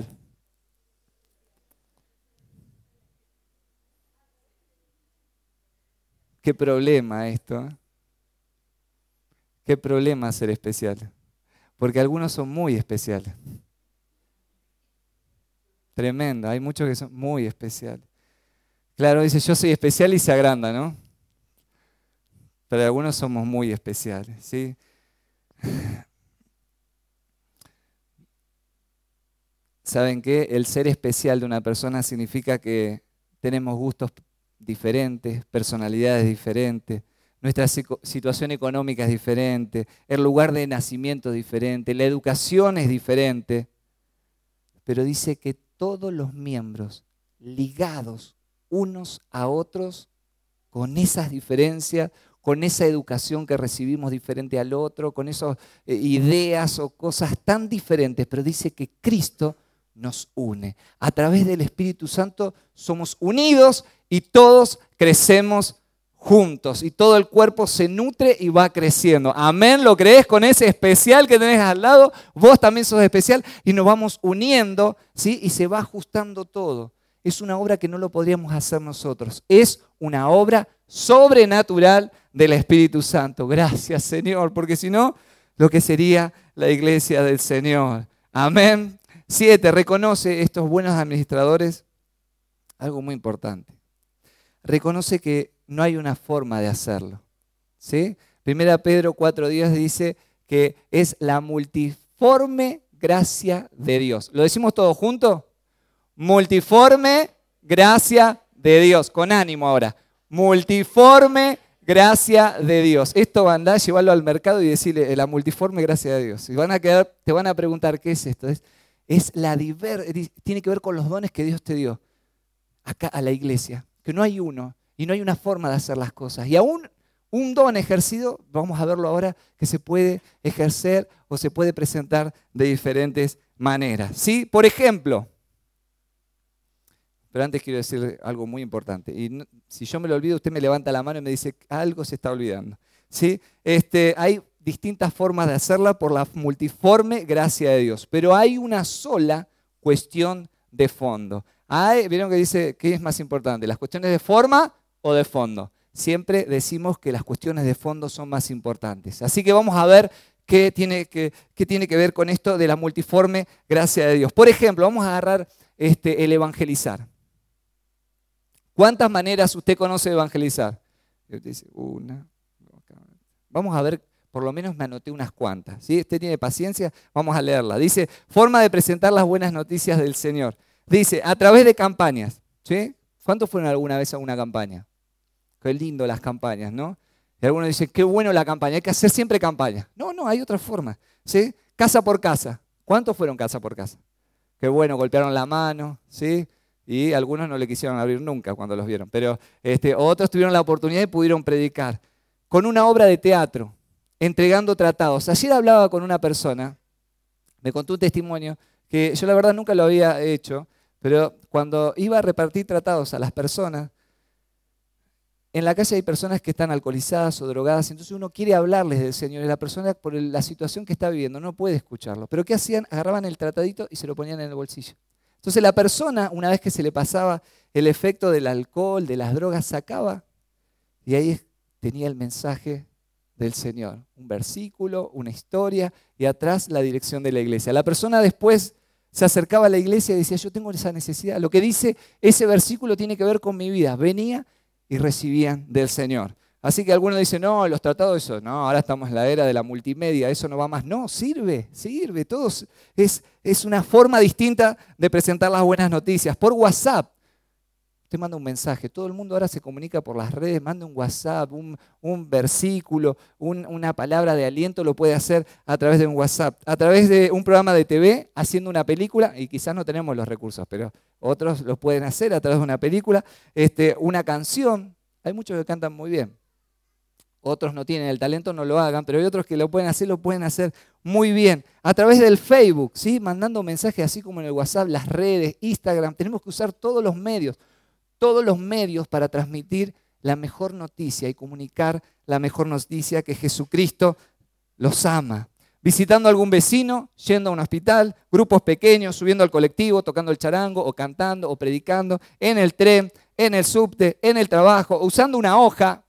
Qué problema esto. Qué problema ser especial. Porque algunos son muy especiales. Tremendo, hay muchos que son muy especiales. Claro, dice yo soy especial y se agranda, ¿no? Pero algunos somos muy especiales, ¿sí? ¿Saben qué? El ser especial de una persona significa que tenemos gustos diferentes, personalidades diferentes, nuestra situación económica es diferente, el lugar de nacimiento es diferente, la educación es diferente. Pero dice que todos los miembros ligados unos a otros con esas diferencias, con esa educación que recibimos diferente al otro, con esas ideas o cosas tan diferentes, pero dice que Cristo nos une. A través del Espíritu Santo somos unidos y todos crecemos juntos y todo el cuerpo se nutre y va creciendo. Amén, ¿lo crees? Con ese especial que tenés al lado, vos también sos especial y nos vamos uniendo, ¿sí? Y se va ajustando todo. Es una obra que no lo podríamos hacer nosotros. Es una obra sobrenatural del Espíritu Santo. Gracias, Señor, porque si no, lo que sería la iglesia del Señor. Amén. 7. Reconoce estos buenos administradores algo muy importante. Reconoce que no hay una forma de hacerlo. ¿Sí? 1 Pedro 4:10 dice que es la multiforme gracia de Dios. ¿Lo decimos todos juntos? Multiforme gracia de Dios. Con ánimo ahora. Multiforme gracia de Dios. Esto va a andar, llevarlo al mercado y decirle la multiforme gracia de Dios. Y te van a preguntar qué es esto. Tiene que ver con los dones que Dios te dio acá a la iglesia. Que no hay uno y no hay una forma de hacer las cosas. Y aún un don ejercido, vamos a verlo ahora, que se puede ejercer o se puede presentar de diferentes maneras. ¿Sí? Por ejemplo, pero antes quiero decir algo muy importante. Y si yo me lo olvido, usted me levanta la mano y me dice, algo se está olvidando. ¿Sí? Hay distintas formas de hacerla por la multiforme gracia de Dios. Pero hay una sola cuestión de fondo. ¿Vieron que dice qué es más importante? ¿Las cuestiones de forma o de fondo? Siempre decimos que las cuestiones de fondo son más importantes. Así que vamos a ver qué tiene que ver con esto de la multiforme gracia de Dios. Por ejemplo, vamos a agarrar el evangelizar. ¿Cuántas maneras usted conoce de evangelizar? Dice, una. Vamos a ver, por lo menos me anoté unas cuantas. ¿Sí? ¿Usted tiene paciencia? Vamos a leerla. Dice, forma de presentar las buenas noticias del Señor. Dice, a través de campañas. ¿Sí? ¿Cuántos fueron alguna vez a una campaña? Qué lindo las campañas, ¿no? Y algunos dicen, qué bueno la campaña, hay que hacer siempre campaña. No, hay otra forma. ¿Sí? Casa por casa. ¿Cuántos fueron casa por casa? qué bueno, golpearon la mano, ¿sí? Y algunos no le quisieron abrir nunca cuando los vieron, pero otros tuvieron la oportunidad y pudieron predicar. Con una obra de teatro, entregando tratados. Ayer hablaba con una persona, me contó un testimonio que yo la verdad nunca lo había hecho, pero cuando iba a repartir tratados a las personas, en la calle hay personas que están alcoholizadas o drogadas, entonces uno quiere hablarles del Señor y la persona por la situación que está viviendo no puede escucharlo. Pero ¿qué hacían? Agarraban el tratadito y se lo ponían en el bolsillo. Entonces la persona, una vez que se le pasaba el efecto del alcohol, de las drogas, sacaba y ahí tenía el mensaje del Señor. Un versículo, una historia y atrás la dirección de la iglesia. La persona después se acercaba a la iglesia y decía, yo tengo esa necesidad. Lo que dice ese versículo tiene que ver con mi vida. Venía y recibían del Señor. Así que algunos dicen, no, los tratados, eso, no, ahora estamos en la era de la multimedia, eso no va más. No, sirve, todos. Es una forma distinta de presentar las buenas noticias. Por WhatsApp, usted manda un mensaje, todo el mundo ahora se comunica por las redes, manda un WhatsApp, un versículo, una palabra de aliento, lo puede hacer a través de un WhatsApp, a través de un programa de TV, haciendo una película, y quizás no tenemos los recursos, pero otros lo pueden hacer a través de una película, una canción, hay muchos que cantan muy bien. Otros no tienen el talento, no lo hagan, pero hay otros que lo pueden hacer muy bien. A través del Facebook, ¿sí? Mandando mensajes así como en el WhatsApp, las redes, Instagram, tenemos que usar todos los medios para transmitir la mejor noticia y comunicar la mejor noticia que Jesucristo los ama. Visitando a algún vecino, yendo a un hospital, grupos pequeños, subiendo al colectivo, tocando el charango, o cantando, o predicando, en el tren, en el subte, en el trabajo, usando una hoja.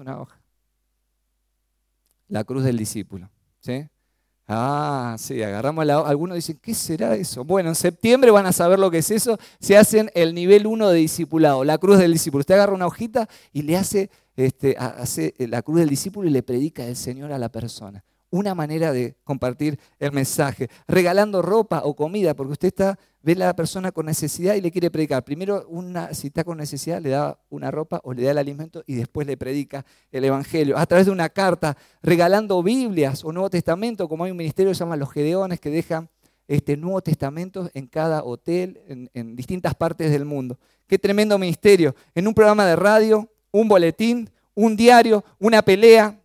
La cruz del discípulo, ¿sí? Ah, sí, agarramos la hoja. Algunos dicen, ¿qué será eso? Bueno, en septiembre van a saber lo que es eso. Se hacen el nivel 1 de discipulado, la cruz del discípulo. Usted agarra una hojita y le hace la cruz del discípulo y le predica el Señor a la persona. Una manera de compartir el mensaje. Regalando ropa o comida, porque usted ve a la persona con necesidad y le quiere predicar. Primero, si está con necesidad, le da una ropa o le da el alimento y después le predica el Evangelio. A través de una carta, regalando Biblias o Nuevo Testamento, como hay un ministerio que se llama Los Gedeones, que dejan Nuevo Testamento en cada hotel, en distintas partes del mundo. Qué tremendo ministerio. En un programa de radio, un boletín, un diario, una pelea.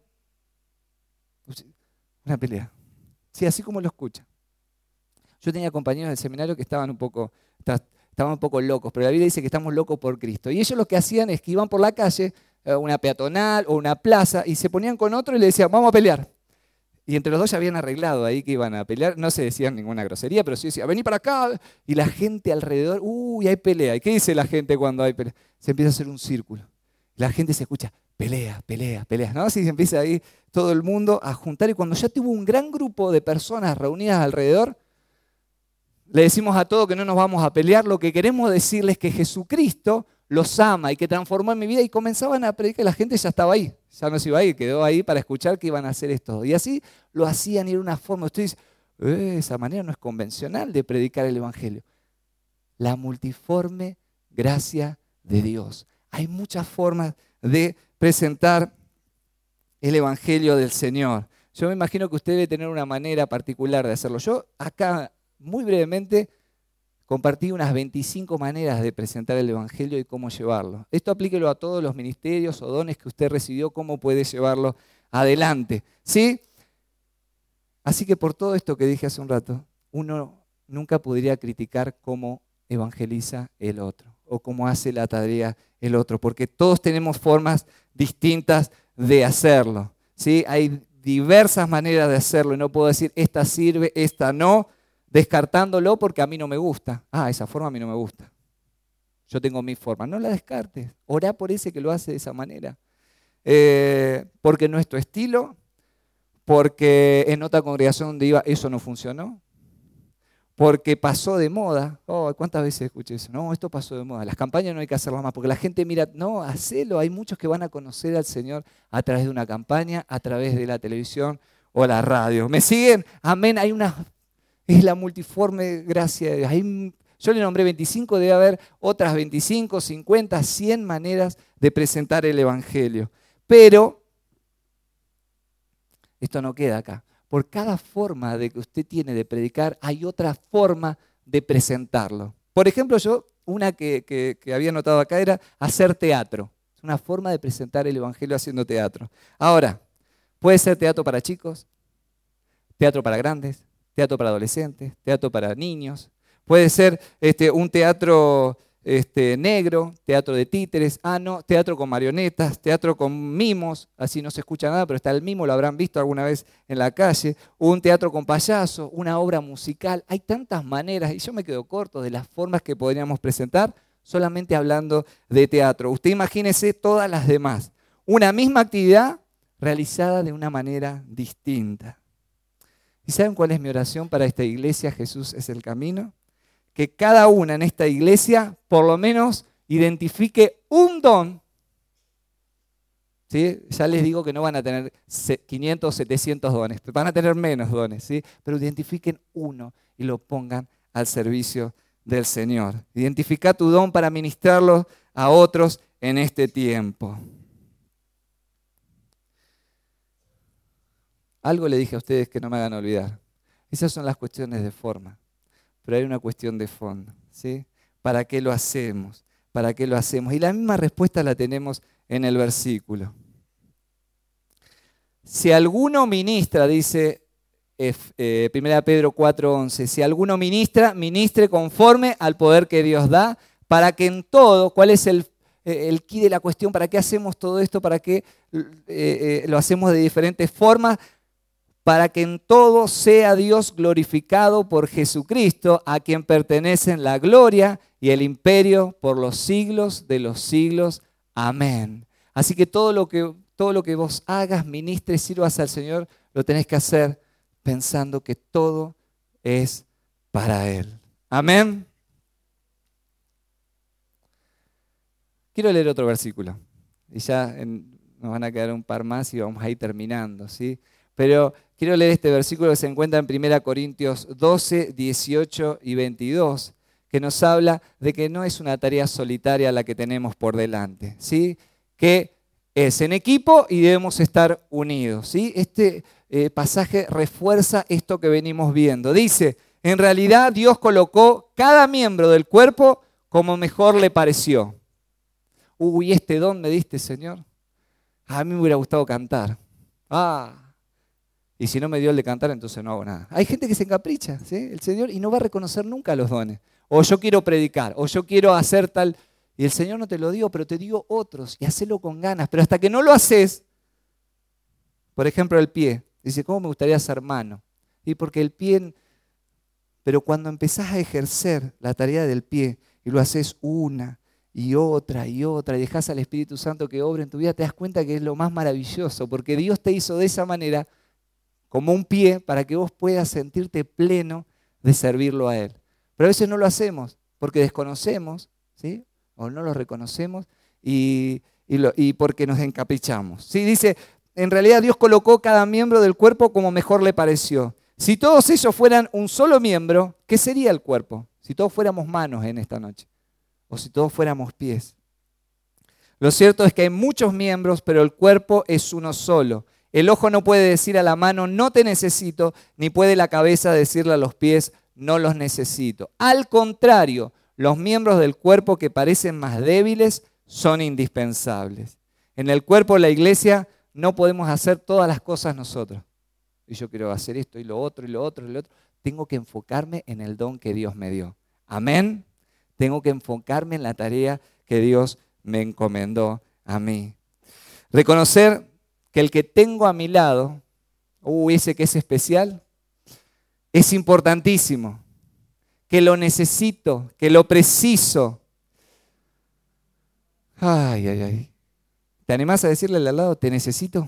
Una pelea. Sí, así como lo escucha. Yo tenía compañeros del seminario que estaban un poco locos, pero la Biblia dice que estamos locos por Cristo. Y ellos lo que hacían es que iban por la calle, una peatonal o una plaza, y se ponían con otro y le decían, vamos a pelear. Y entre los dos ya habían arreglado ahí que iban a pelear. No se decían ninguna grosería, pero sí decían, vení para acá. Y la gente alrededor, hay pelea. ¿Y qué dice la gente cuando hay pelea? Se empieza a hacer un círculo. La gente se escucha, pelea, ¿no? Así se empieza ahí todo el mundo a juntar y cuando ya tuvo un gran grupo de personas reunidas alrededor, le decimos a todos que no nos vamos a pelear, lo que queremos decirles es que Jesucristo los ama y que transformó en mi vida y comenzaban a predicar, la gente ya estaba ahí, ya no se iba a ir, quedó ahí para escuchar que iban a hacer esto. Y así lo hacían y era una forma, usted dice, esa manera no es convencional de predicar el Evangelio. La multiforme gracia de Dios. Hay muchas formas de presentar el Evangelio del Señor. Yo me imagino que usted debe tener una manera particular de hacerlo. Yo acá, muy brevemente, compartí unas 25 maneras de presentar el Evangelio y cómo llevarlo. Esto aplíquelo a todos los ministerios o dones que usted recibió, cómo puede llevarlo adelante. ¿Sí? Así que por todo esto que dije hace un rato, uno nunca podría criticar cómo evangeliza el otro o cómo hace la tarea el otro, porque todos tenemos formas distintas de hacerlo, ¿sí? Hay diversas maneras de hacerlo y no puedo decir esta sirve, esta no, descartándolo porque a mí no me gusta. Esa forma a mí no me gusta. Yo tengo mi forma. No la descartes. Orá por ese que lo hace de esa manera. Porque no es tu estilo, porque en otra congregación donde iba eso no funcionó, porque pasó de moda. ¿Cuántas veces escuché eso? No, esto pasó de moda. Las campañas no hay que hacerlas más, porque la gente mira, no, hacelo. Hay muchos que van a conocer al Señor a través de una campaña, a través de la televisión o la radio. ¿Me siguen? Amén. Es la multiforme gracia de Dios. Yo le nombré 25, debe haber otras 25, 50, 100 maneras de presentar el Evangelio. Pero esto no queda acá. Por cada forma de que usted tiene de predicar, hay otra forma de presentarlo. Por ejemplo, una que había notado acá era hacer teatro. Es una forma de presentar el Evangelio haciendo teatro. Ahora, puede ser teatro para chicos, teatro para grandes, teatro para adolescentes, teatro para niños. Puede ser un teatro negro, teatro de títeres, teatro con marionetas, teatro con mimos, así no se escucha nada, pero está el mimo, lo habrán visto alguna vez en la calle, un teatro con payaso, una obra musical. Hay tantas maneras, y yo me quedo corto de las formas que podríamos presentar solamente hablando de teatro. Usted imagínese todas las demás. Una misma actividad realizada de una manera distinta. ¿Y saben cuál es mi oración para esta iglesia? Jesús es el camino. Que cada una en esta iglesia por lo menos identifique un don. ¿Sí? Ya les digo que no van a tener 500 o 700 dones, van a tener menos dones, ¿sí? Pero identifiquen uno y lo pongan al servicio del Señor. Identifica tu don para ministrarlo a otros en este tiempo. Algo le dije a ustedes que no me hagan olvidar. Esas son las cuestiones de forma. Pero hay una cuestión de fondo, ¿sí? ¿Para qué lo hacemos? ¿Para qué lo hacemos? Y la misma respuesta la tenemos en el versículo. Si alguno ministra, dice 1 Pedro 4:11, si alguno ministra, ministre conforme al poder que Dios da, para que en todo, ¿cuál es el quid de la cuestión? ¿Para qué hacemos todo esto? ¿Para qué lo hacemos de diferentes formas? Para que en todo sea Dios glorificado por Jesucristo, a quien pertenecen la gloria y el imperio por los siglos de los siglos. Amén. Así que todo lo que vos hagas, ministres, sirvas al Señor, lo tenés que hacer pensando que todo es para Él. Amén. Quiero leer otro versículo. Y ya nos van a quedar un par más y vamos a ir terminando, ¿sí? Pero quiero leer este versículo que se encuentra en 1 Corintios 12, 18 y 22, que nos habla de que no es una tarea solitaria la que tenemos por delante, ¿sí? Que es en equipo y debemos estar unidos, ¿sí? Este pasaje refuerza esto que venimos viendo. Dice, en realidad Dios colocó cada miembro del cuerpo como mejor le pareció. Uy, este don me diste, Señor. A mí me hubiera gustado cantar. Y si no me dio el de cantar, entonces no hago nada. Hay gente que se encapricha, ¿sí? El Señor, y no va a reconocer nunca los dones. O yo quiero predicar, o yo quiero hacer tal. Y el Señor no te lo dio, pero te dio otros. Y hacelo con ganas. Pero hasta que no lo haces, por ejemplo, el pie. Dice, ¿cómo me gustaría ser mano? Y porque el pie, pero cuando empezás a ejercer la tarea del pie y lo haces una y otra, y dejás al Espíritu Santo que obre en tu vida, te das cuenta que es lo más maravilloso, porque Dios te hizo de esa manera, como un pie, para que vos puedas sentirte pleno de servirlo a Él. Pero a veces no lo hacemos porque desconocemos, ¿sí? O no lo reconocemos y porque nos encaprichamos. ¿Sí? Dice, en realidad Dios colocó cada miembro del cuerpo como mejor le pareció. Si todos ellos fueran un solo miembro, ¿qué sería el cuerpo? Si todos fuéramos manos en esta noche, o si todos fuéramos pies. Lo cierto es que hay muchos miembros, pero el cuerpo es uno solo. El ojo no puede decir a la mano, no te necesito, ni puede la cabeza decirle a los pies, no los necesito. Al contrario, los miembros del cuerpo que parecen más débiles son indispensables. En el cuerpo de la iglesia no podemos hacer todas las cosas nosotros. Y yo quiero hacer esto y lo otro y lo otro y lo otro. Tengo que enfocarme en el don que Dios me dio. Amén. Tengo que enfocarme en la tarea que Dios me encomendó a mí. Reconocer que el que tengo a mi lado, ese que es especial, es importantísimo, que lo necesito, que lo preciso. Ay, ay, ay. ¿Te animás a decirle al lado, te necesito?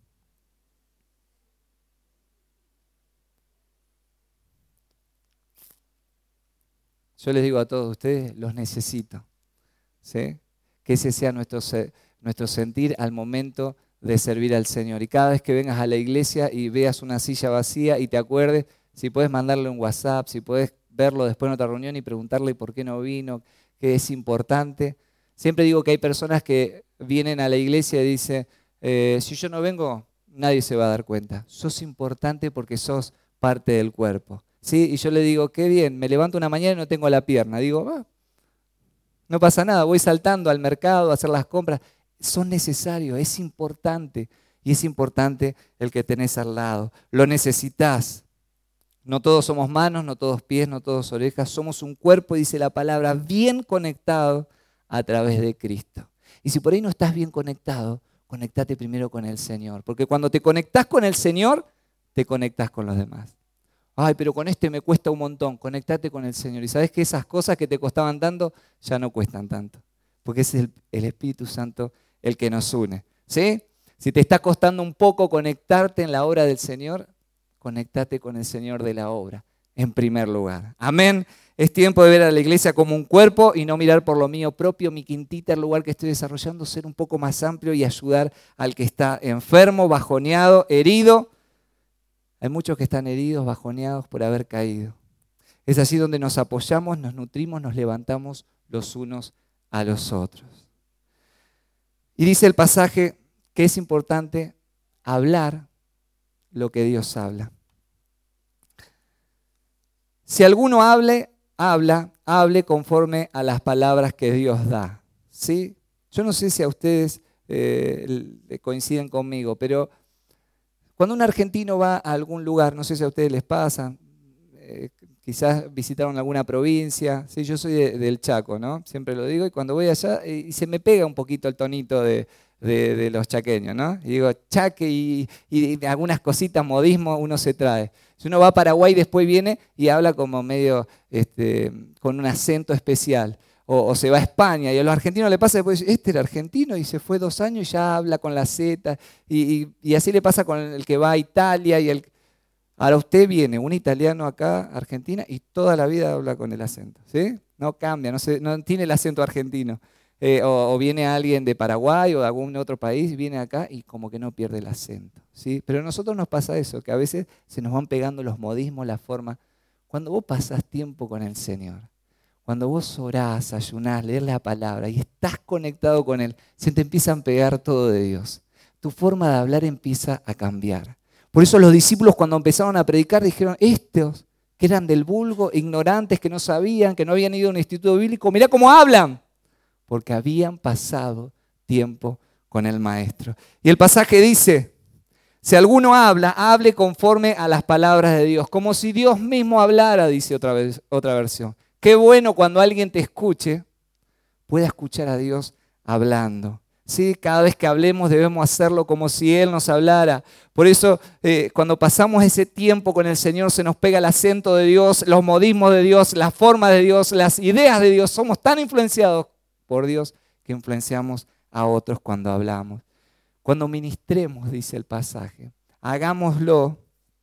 Yo les digo a todos ustedes, los necesito, ¿sí? Que ese sea nuestro sentir al momento de servir al Señor. Y cada vez que vengas a la iglesia y veas una silla vacía y te acuerdes, si puedes mandarle un WhatsApp, si puedes verlo después en otra reunión y preguntarle por qué no vino, que es importante. Siempre digo que hay personas que vienen a la iglesia y dicen, si yo no vengo, nadie se va a dar cuenta. Sos importante porque sos parte del cuerpo. ¿sí? Y yo le digo, qué bien, me levanto una mañana y no tengo la pierna. Digo, no pasa nada, voy saltando al mercado a hacer las compras. Son necesarios, es importante. Y es importante el que tenés al lado. Lo necesitas. No todos somos manos, no todos pies, no todos orejas. Somos un cuerpo, dice la palabra, bien conectado a través de Cristo. Y si por ahí no estás bien conectado, conectate primero con el Señor. Porque cuando te conectás con el Señor, te conectás con los demás. Ay, pero con este me cuesta un montón. Conectate con el Señor. Y sabes que esas cosas que te costaban tanto, ya no cuestan tanto. Porque es el Espíritu Santo el que nos une. ¿Sí? Si te está costando un poco conectarte en la obra del Señor, conectate con el Señor de la obra, en primer lugar. Amén. Es tiempo de ver a la iglesia como un cuerpo y no mirar por lo mío propio, mi quintita, el lugar que estoy desarrollando, ser un poco más amplio y ayudar al que está enfermo, bajoneado, herido. Hay muchos que están heridos, bajoneados por haber caído. Es así donde nos apoyamos, nos nutrimos, nos levantamos los unos a los otros. Y dice el pasaje que es importante hablar lo que Dios habla. Si alguno hable conforme a las palabras que Dios da. ¿Sí? Yo no sé si a ustedes coinciden conmigo, pero cuando un argentino va a algún lugar, no sé si a ustedes les pasa, quizás visitaron alguna provincia, ¿sí? Yo soy del Chaco, ¿no? Siempre lo digo, y cuando voy allá, y se me pega un poquito el tonito de los chaqueños, ¿no? Y digo, chaque y algunas cositas, modismo, uno se trae. Si uno va a Paraguay, después viene y habla como medio, con un acento especial. O se va a España y a los argentinos le pasa después, este era argentino y se fue 2 años y ya habla con la Z. Y así le pasa con el que va a Italia. Ahora usted viene, un italiano acá, Argentina, y toda la vida habla con el acento, ¿sí? No cambia, no tiene el acento argentino. O viene alguien de Paraguay o de algún otro país, viene acá y como que no pierde el acento, ¿sí? Pero a nosotros nos pasa eso, que a veces se nos van pegando los modismos, la forma. Cuando vos pasás tiempo con el Señor, cuando vos orás, ayunás, lees la palabra y estás conectado con Él, se te empiezan a pegar todo de Dios. Tu forma de hablar empieza a cambiar. Por eso los discípulos cuando empezaron a predicar dijeron, estos que eran del vulgo, ignorantes, que no sabían, que no habían ido a un instituto bíblico, mirá cómo hablan. Porque habían pasado tiempo con el Maestro. Y el pasaje dice, si alguno habla, hable conforme a las palabras de Dios, como si Dios mismo hablara, dice otra versión. Qué bueno cuando alguien te escuche, pueda escuchar a Dios hablando. ¿Sí? Cada vez que hablemos debemos hacerlo como si Él nos hablara. Por eso cuando pasamos ese tiempo con el Señor se nos pega el acento de Dios, los modismos de Dios, la forma de Dios, las ideas de Dios. Somos tan influenciados por Dios que influenciamos a otros cuando hablamos. Cuando ministremos, dice el pasaje, hagámoslo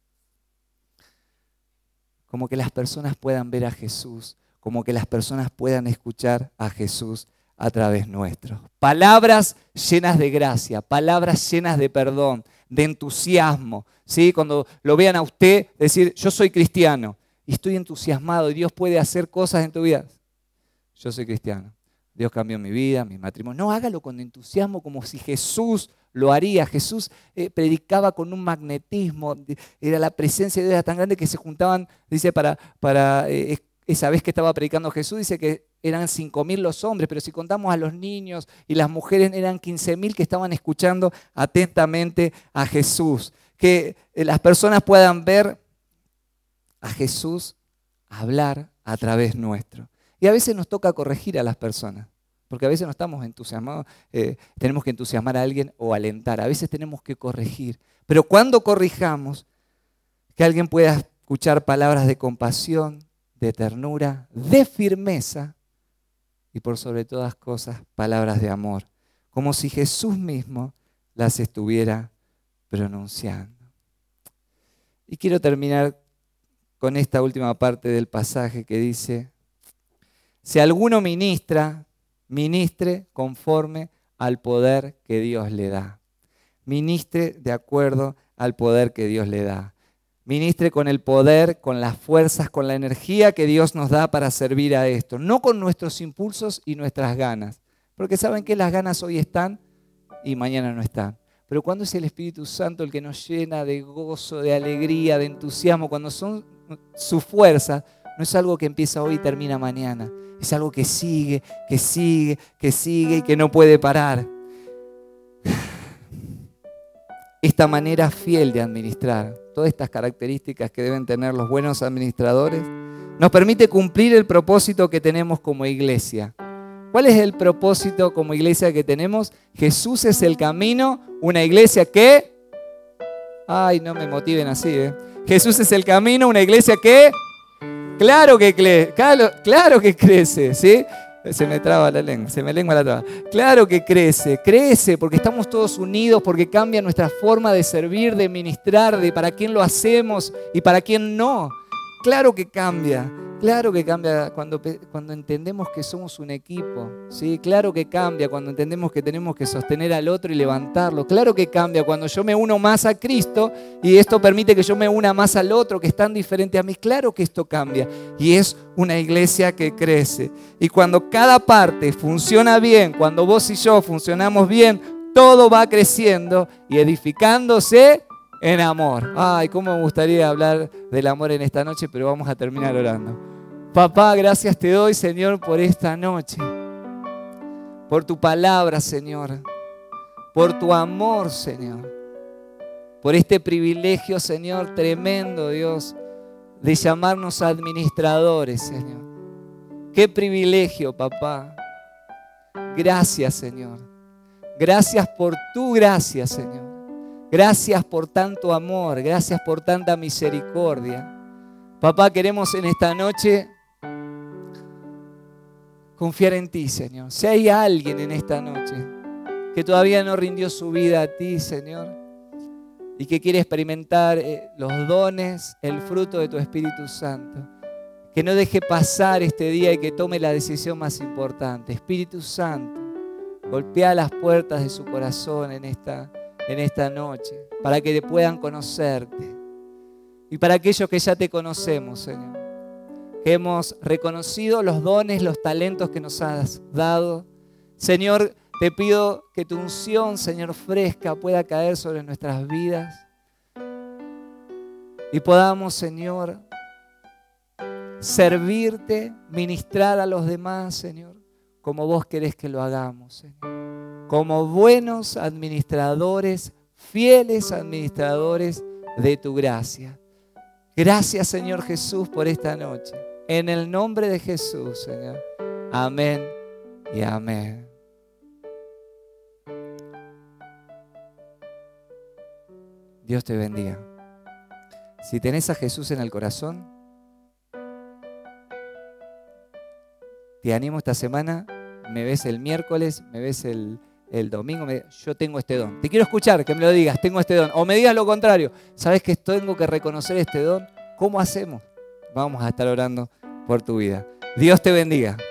como que las personas puedan ver a Jesús, como que las personas puedan escuchar a Jesús a través nuestro. Palabras llenas de gracia, palabras llenas de perdón, de entusiasmo. ¿Sí? Cuando lo vean a usted decir, yo soy cristiano y estoy entusiasmado y Dios puede hacer cosas en tu vida. Yo soy cristiano. Dios cambió mi vida, mi matrimonio. No, hágalo con entusiasmo como si Jesús lo haría. Jesús predicaba con un magnetismo. Era la presencia de Dios era tan grande que se juntaban, dice, esa vez que estaba predicando Jesús, dice que eran 5.000 los hombres, pero si contamos a los niños y las mujeres, eran 15.000 que estaban escuchando atentamente a Jesús. Que las personas puedan ver a Jesús hablar a través nuestro. Y a veces nos toca corregir a las personas, porque a veces no estamos entusiasmados, tenemos que entusiasmar a alguien o alentar, a veces tenemos que corregir. Pero cuando corrijamos, que alguien pueda escuchar palabras de compasión, de ternura, de firmeza y por sobre todas cosas, palabras de amor, como si Jesús mismo las estuviera pronunciando. Y quiero terminar con esta última parte del pasaje que dice, si alguno ministra, ministre conforme al poder que Dios le da. Ministre de acuerdo al poder que Dios le da. Ministre con el poder, con las fuerzas, con la energía que Dios nos da para servir a esto. No con nuestros impulsos y nuestras ganas. Porque saben que las ganas hoy están y mañana no están. Pero cuando es el Espíritu Santo el que nos llena de gozo, de alegría, de entusiasmo, cuando son su fuerza, no es algo que empieza hoy y termina mañana. Es algo que sigue, que sigue, que sigue y que no puede parar. Esta manera fiel de administrar, todas estas características que deben tener los buenos administradores, nos permite cumplir el propósito que tenemos como iglesia. ¿Cuál es el propósito como iglesia que tenemos? Jesús es el camino, una iglesia que... Ay, no me motiven así, ¿eh? Jesús es el camino, una iglesia que... Claro que crece, ¿sí? Se me traba la lengua, se me lengua la traba. Claro que crece porque estamos todos unidos, porque cambia nuestra forma de servir, de ministrar, de para quién lo hacemos y para quién no. Claro que cambia cuando entendemos que somos un equipo, ¿sí? Claro que cambia cuando entendemos que tenemos que sostener al otro y levantarlo. Claro que cambia cuando yo me uno más a Cristo y esto permite que yo me una más al otro que es tan diferente a mí. Claro que esto cambia y es una iglesia que crece. Y cuando cada parte funciona bien, cuando vos y yo funcionamos bien, todo va creciendo y edificándose en amor. Ay, cómo me gustaría hablar del amor en esta noche, pero vamos a terminar orando. Papá, gracias te doy, Señor, por esta noche, por tu palabra, Señor, por tu amor, Señor, por este privilegio, Señor, tremendo, Dios, de llamarnos administradores, Señor. Qué privilegio, papá. Gracias, Señor. Gracias por tu gracia, Señor. Gracias por tanto amor, gracias por tanta misericordia. Papá, queremos en esta noche confiar en ti, Señor. Si hay alguien en esta noche que todavía no rindió su vida a ti, Señor, y que quiere experimentar los dones, el fruto de tu Espíritu Santo, que no deje pasar este día y que tome la decisión más importante. Espíritu Santo, golpea las puertas de su corazón en esta noche, para que puedan conocerte. Y para aquellos que ya te conocemos, Señor, que hemos reconocido los dones, los talentos que nos has dado, Señor, te pido que tu unción, Señor, fresca pueda caer sobre nuestras vidas y podamos, Señor, servirte, ministrar a los demás, Señor, como vos querés que lo hagamos, Señor. Como buenos administradores, fieles administradores de tu gracia. Gracias, Señor Jesús, por esta noche. En el nombre de Jesús, Señor. Amén y amén. Dios te bendiga. Si tenés a Jesús en el corazón, te animo esta semana. Me ves el miércoles, me ves el domingo. Yo tengo este don. Te quiero escuchar, que me lo digas, tengo este don. O me digas lo contrario. ¿Sabes que tengo que reconocer este don? ¿Cómo hacemos? Vamos a estar orando por tu vida. Dios te bendiga.